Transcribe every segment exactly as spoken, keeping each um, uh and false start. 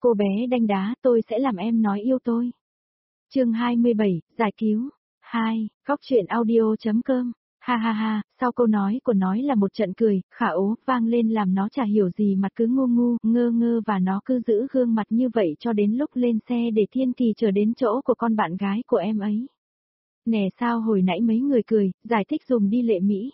Cô bé đanh đá, tôi sẽ làm em nói yêu tôi. Chương hai mươi bảy, giải cứu. hai, góc truyện audio.com. Ha ha ha, sau câu nói của nói là một trận cười, khả ố, vang lên làm nó chả hiểu gì mặt cứ ngu ngu, ngơ ngơ và nó cứ giữ gương mặt như vậy cho đến lúc lên xe để Thiên Kỳ trở đến chỗ của con bạn gái của em ấy. Nè sao hồi nãy mấy người cười, giải thích dùm đi Lệ Mỹ.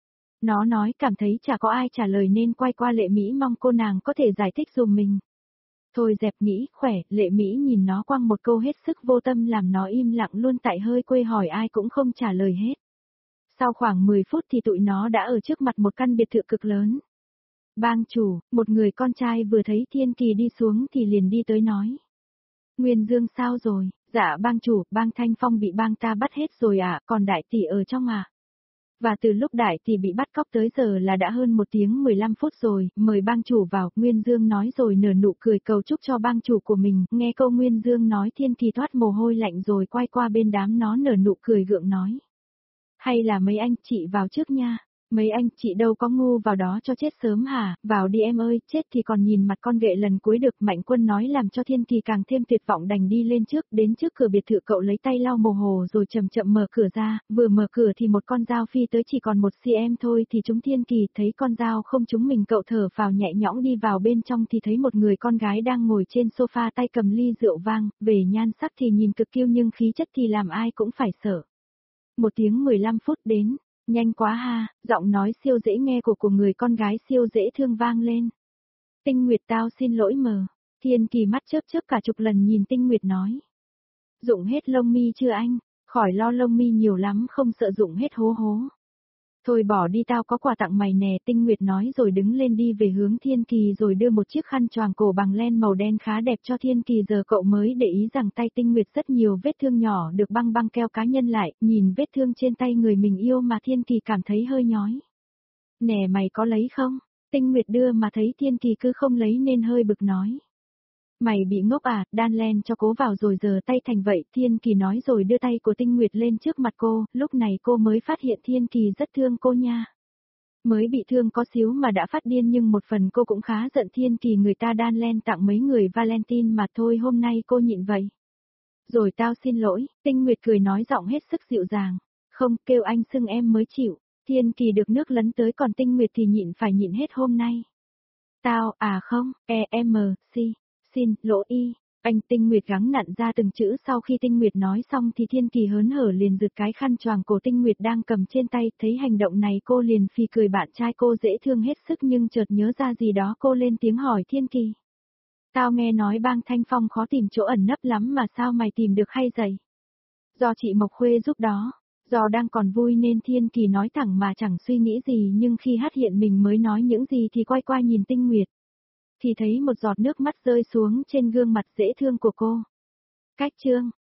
Nó nói cảm thấy chả có ai trả lời nên quay qua Lệ Mỹ mong cô nàng có thể giải thích dùm mình. Thôi dẹp nghĩ, khỏe, Lệ Mỹ nhìn nó quăng một câu hết sức vô tâm làm nó im lặng luôn tại hơi quê hỏi ai cũng không trả lời hết. Sau khoảng mười phút thì tụi nó đã ở trước mặt một căn biệt thự cực lớn. Bang chủ, một người con trai vừa thấy Thiên Kỳ đi xuống thì liền đi tới nói. Nguyên Dương sao rồi? Dạ bang chủ, bang Thanh Phong bị bang ta bắt hết rồi ạ, à, còn đại tỷ ở trong à? Và từ lúc đại tỷ bị bắt cóc tới giờ là đã hơn một tiếng mười lăm phút rồi, mời bang chủ vào, Nguyên Dương nói rồi nở nụ cười cầu chúc cho bang chủ của mình, nghe câu Nguyên Dương nói Thiên Kỳ thoát mồ hôi lạnh rồi quay qua bên đám nó nở nụ cười gượng nói. Hay là mấy anh chị vào trước nha, mấy anh chị đâu có ngu vào đó cho chết sớm hả, vào đi em ơi, chết thì còn nhìn mặt con ghệ lần cuối được, Mạnh Quân nói làm cho Thiên Kỳ càng thêm tuyệt vọng đành đi lên trước, đến trước cửa biệt thự cậu lấy tay lau mồ hồ rồi chậm chậm mở cửa ra, vừa mở cửa thì một con dao phi tới chỉ còn một cm thôi thì trúng Thiên Kỳ, thấy con dao không trúng mình cậu thở phào nhẹ nhõm đi vào bên trong thì thấy một người con gái đang ngồi trên sofa tay cầm ly rượu vang, về nhan sắc thì nhìn cực kiêu nhưng khí chất thì làm ai cũng phải sợ. Một tiếng mười lăm phút đến, nhanh quá ha, giọng nói siêu dễ nghe của của người con gái siêu dễ thương vang lên. Tinh Nguyệt tao xin lỗi mờ, Thiên Kỳ mắt chớp chớp cả chục lần nhìn Tinh Nguyệt nói. Dụng hết lông mi chưa anh, khỏi lo lông mi nhiều lắm không sợ dụng hết hố hố. Thôi bỏ đi tao có quà tặng mày nè, Tinh Nguyệt nói rồi đứng lên đi về hướng Thiên Kỳ rồi đưa một chiếc khăn choàng cổ bằng len màu đen khá đẹp cho Thiên Kỳ giờ cậu mới để ý rằng tay Tinh Nguyệt rất nhiều vết thương nhỏ được băng băng keo cá nhân lại, nhìn vết thương trên tay người mình yêu mà Thiên Kỳ cảm thấy hơi nhói. Nè mày có lấy không? Tinh Nguyệt đưa mà thấy Thiên Kỳ cứ không lấy nên hơi bực nói. Mày bị ngốc à, đan len cho cố vào rồi giờ tay thành vậy, Thiên Kỳ nói rồi đưa tay của Tinh Nguyệt lên trước mặt cô, lúc này cô mới phát hiện Thiên Kỳ rất thương cô nha. Mới bị thương có xíu mà đã phát điên nhưng một phần cô cũng khá giận Thiên Kỳ người ta đan len tặng mấy người Valentine mà thôi hôm nay cô nhịn vậy. Rồi tao xin lỗi, Tinh Nguyệt cười nói giọng hết sức dịu dàng, không kêu anh xưng em mới chịu, Thiên Kỳ được nước lấn tới còn Tinh Nguyệt thì nhịn phải nhịn hết hôm nay. Tao, à không, e, m, c. Xin, lỗi y, anh Tinh Nguyệt gắng nặn ra từng chữ sau khi Tinh Nguyệt nói xong thì Thiên Kỳ hớn hở liền giật cái khăn choàng cổ Tinh Nguyệt đang cầm trên tay, thấy hành động này cô liền phì cười bạn trai cô dễ thương hết sức nhưng chợt nhớ ra gì đó cô lên tiếng hỏi Thiên Kỳ. Tao nghe nói bang Thanh Phong khó tìm chỗ ẩn nấp lắm mà sao mày tìm được hay vậy? Do chị Mộc Khuê giúp đó, do đang còn vui nên Thiên Kỳ nói thẳng mà chẳng suy nghĩ gì nhưng khi hát hiện mình mới nói những gì thì quay qua nhìn Tinh Nguyệt. Thì thấy một giọt nước mắt rơi xuống trên gương mặt dễ thương của cô. Cách chương,